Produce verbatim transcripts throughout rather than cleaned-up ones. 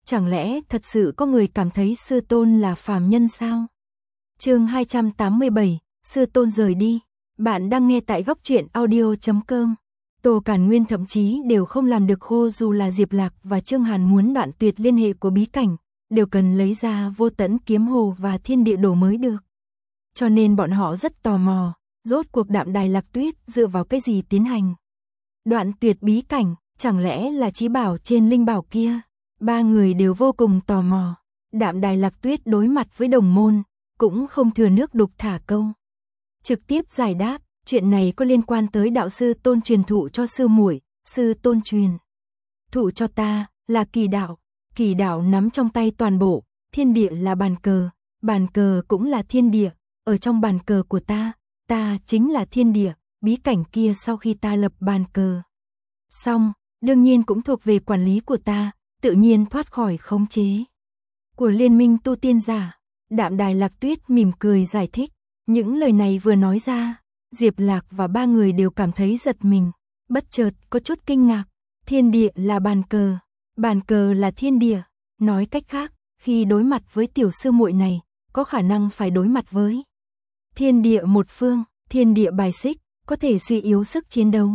Chẳng lẽ thật sự có người cảm thấy sư tôn là phàm nhân sao? Chương hai trăm tám mươi bảy, sư tôn rời đi. Bạn đang nghe tại góc truyện audio chấm com. Tô Càn Nguyên thậm chí đều không làm được khô, dù là Diệp Lạc và Trương Hàn muốn đoạn tuyệt liên hệ của bí cảnh, đều cần lấy ra Vô Tẫn Kiếm Hồ và Thiên Địa Đồ mới được. Cho nên bọn họ rất tò mò, rốt cuộc Đạm Đài Lạc Tuyết dựa vào cái gì tiến hành đoạn tuyệt bí cảnh, chẳng lẽ là chí bảo trên linh bảo kia? Ba người đều vô cùng tò mò. Đạm Đài Lạc Tuyết đối mặt với đồng môn, cũng không thừa nước đục thả câu. Trực tiếp giải đáp, chuyện này có liên quan tới đạo sư tôn truyền thụ cho sư muội, sư tôn truyền thụ cho ta, là kỳ đạo. Kỳ đạo nắm trong tay toàn bộ, thiên địa là bàn cờ, bàn cờ cũng là thiên địa, ở trong bàn cờ của ta, ta chính là thiên địa, bí cảnh kia sau khi ta lập bàn cờ xong, đương nhiên cũng thuộc về quản lý của ta, tự nhiên thoát khỏi khống chế của liên minh tu tiên giả. Đạm Đài Lạc Tuyết mỉm cười giải thích, những lời này vừa nói ra, Diệp Lạc và ba người đều cảm thấy giật mình, bất chợt có chút kinh ngạc, thiên địa là bàn cờ, bàn cờ là thiên địa, nói cách khác, khi đối mặt với tiểu sư muội này, có khả năng phải đối mặt với thiên địa một phương, thiên địa bài xích, có thể suy yếu sức chiến đấu.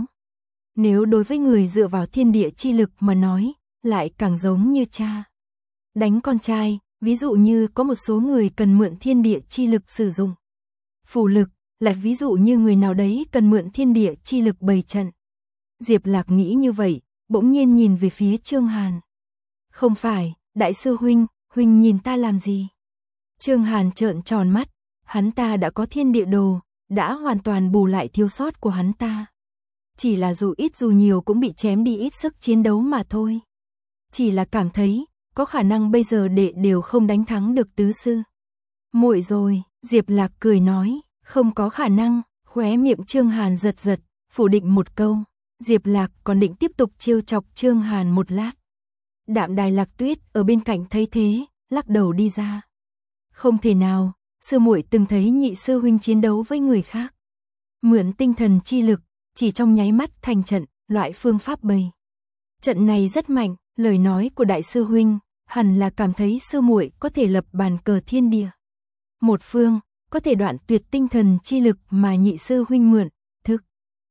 Nếu đối với người dựa vào thiên địa chi lực mà nói, lại càng giống như cha đánh con trai, ví dụ như có một số người cần mượn thiên địa chi lực sử dụng phù lực, lại ví dụ như người nào đấy cần mượn thiên địa chi lực bày trận. Diệp Lạc nghĩ như vậy, bỗng nhiên nhìn về phía Trương Hàn. Không phải, đại sư huynh, huynh nhìn ta làm gì? Trương Hàn trợn tròn mắt, hắn ta đã có thiên địa đồ, đã hoàn toàn bù lại thiếu sót của hắn ta. Chỉ là dù ít dù nhiều cũng bị chém đi ít sức chiến đấu mà thôi. Chỉ là cảm thấy, có khả năng bây giờ đệ đều không đánh thắng được tứ sư muội rồi, Diệp Lạc cười nói, không có khả năng, khóe miệng Trương Hàn giật giật, phủ định một câu. Diệp Lạc còn định tiếp tục trêu chọc Trương Hàn một lát. Đạm Đài Lạc Tuyết ở bên cạnh thấy thế, lắc đầu đi ra. Không thể nào, sư muội từng thấy nhị sư huynh chiến đấu với người khác, mượn tinh thần chi lực, chỉ trong nháy mắt thành trận, loại phương pháp bày trận này rất mạnh, lời nói của đại sư huynh, hẳn là cảm thấy sư muội có thể lập bàn cờ thiên địa một phương, có thể đoạn tuyệt tinh thần chi lực mà nhị sư huynh mượn. Thực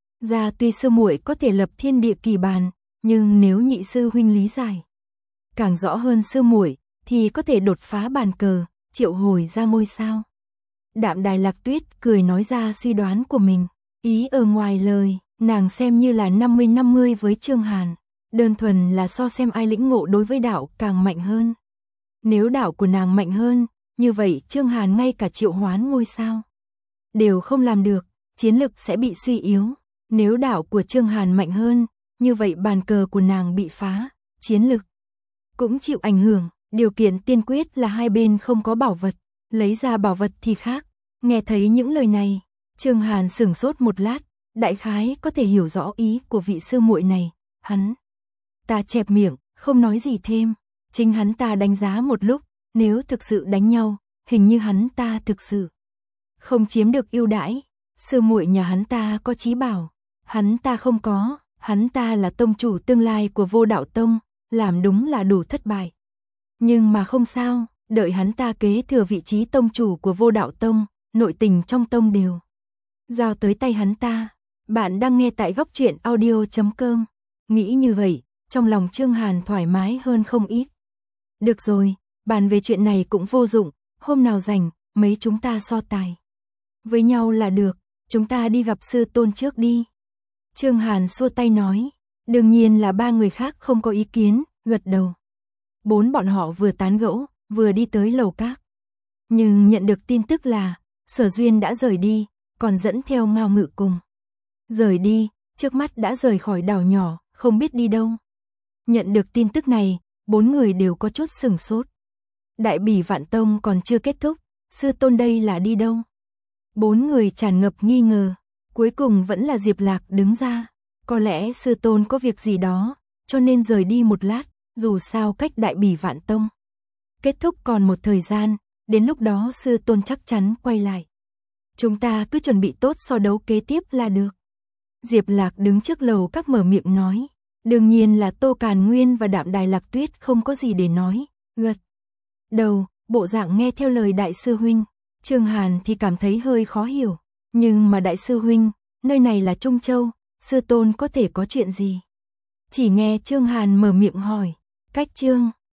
ra tuy sư muội có thể lập thiên địa kỳ bàn, nhưng nếu nhị sư huynh lý giải càng rõ hơn sư muội, thì có thể đột phá bàn cờ, triệu hồi ra ngôi sao. Đạm Đài Lạc Tuyết cười nói ra suy đoán của mình, ý ở ngoài lời, nàng xem như là năm mươi năm mươi với Trương Hàn, đơn thuần là so xem ai lĩnh ngộ đối với đạo càng mạnh hơn. Nếu đạo của nàng mạnh hơn, như vậy Trương Hàn ngay cả triệu hoán ngôi sao đều không làm được, chiến lực sẽ bị suy yếu. Nếu đạo của Trương Hàn mạnh hơn, như vậy bàn cờ của nàng bị phá, chiến lực cũng chịu ảnh hưởng. Điều kiện tiên quyết là hai bên không có bảo vật, lấy ra bảo vật thì khác. Nghe thấy những lời này, Trương Hàn sửng sốt một lát, đại khái có thể hiểu rõ ý của vị sư muội này. Hắn ta chẹp miệng, không nói gì thêm. Chính hắn ta đánh giá một lúc, nếu thực sự đánh nhau, hình như hắn ta thực sự không chiếm được ưu đãi. Sư muội nhà hắn ta có chí bảo, hắn ta không có, hắn ta là tông chủ tương lai của Vô Đạo Tông, làm đúng là đủ thất bại. Nhưng mà không sao, đợi hắn ta kế thừa vị trí tông chủ của Vô Đạo Tông, nội tình trong tông đều giao tới tay hắn ta. Bạn đang nghe tại góc truyện audio chấm com. Nghĩ như vậy, trong lòng Trương Hàn thoải mái hơn không ít. Được rồi, bàn về chuyện này cũng vô dụng, hôm nào rảnh, mấy chúng ta so tài với nhau là được, chúng ta đi gặp sư tôn trước đi. Trương Hàn xua tay nói, đương nhiên là ba người khác không có ý kiến, gật đầu. Bốn bọn họ vừa tán gẫu, vừa đi tới lầu các. Nhưng nhận được tin tức là, Sở Duyên đã rời đi, còn dẫn theo Ngao Ngự cùng. Rời đi, trước mắt đã rời khỏi đảo nhỏ, không biết đi đâu. Nhận được tin tức này, bốn người đều có chút sửng sốt. Đại Bỉ Vạn Tông còn chưa kết thúc, sư tôn đây là đi đâu? Bốn người tràn ngập nghi ngờ, cuối cùng vẫn là Diệp Lạc đứng ra. Có lẽ sư tôn có việc gì đó, cho nên rời đi một lát, dù sao cách Đại Bỉ Vạn Tông kết thúc còn một thời gian, đến lúc đó sư tôn chắc chắn quay lại. Chúng ta cứ chuẩn bị tốt so đấu kế tiếp là được. Diệp Lạc đứng trước lầu các mở miệng nói, Đương nhiên là Tô Càn Nguyên và Đạm Đài Lạc Tuyết không có gì để nói, gật đầu, bộ dạng nghe theo lời đại sư huynh. Trương Hàn thì cảm thấy hơi khó hiểu, nhưng mà đại sư huynh, nơi này là Trung Châu, sư tôn có thể có chuyện gì? Chỉ nghe Trương Hàn mở miệng hỏi, cách Trương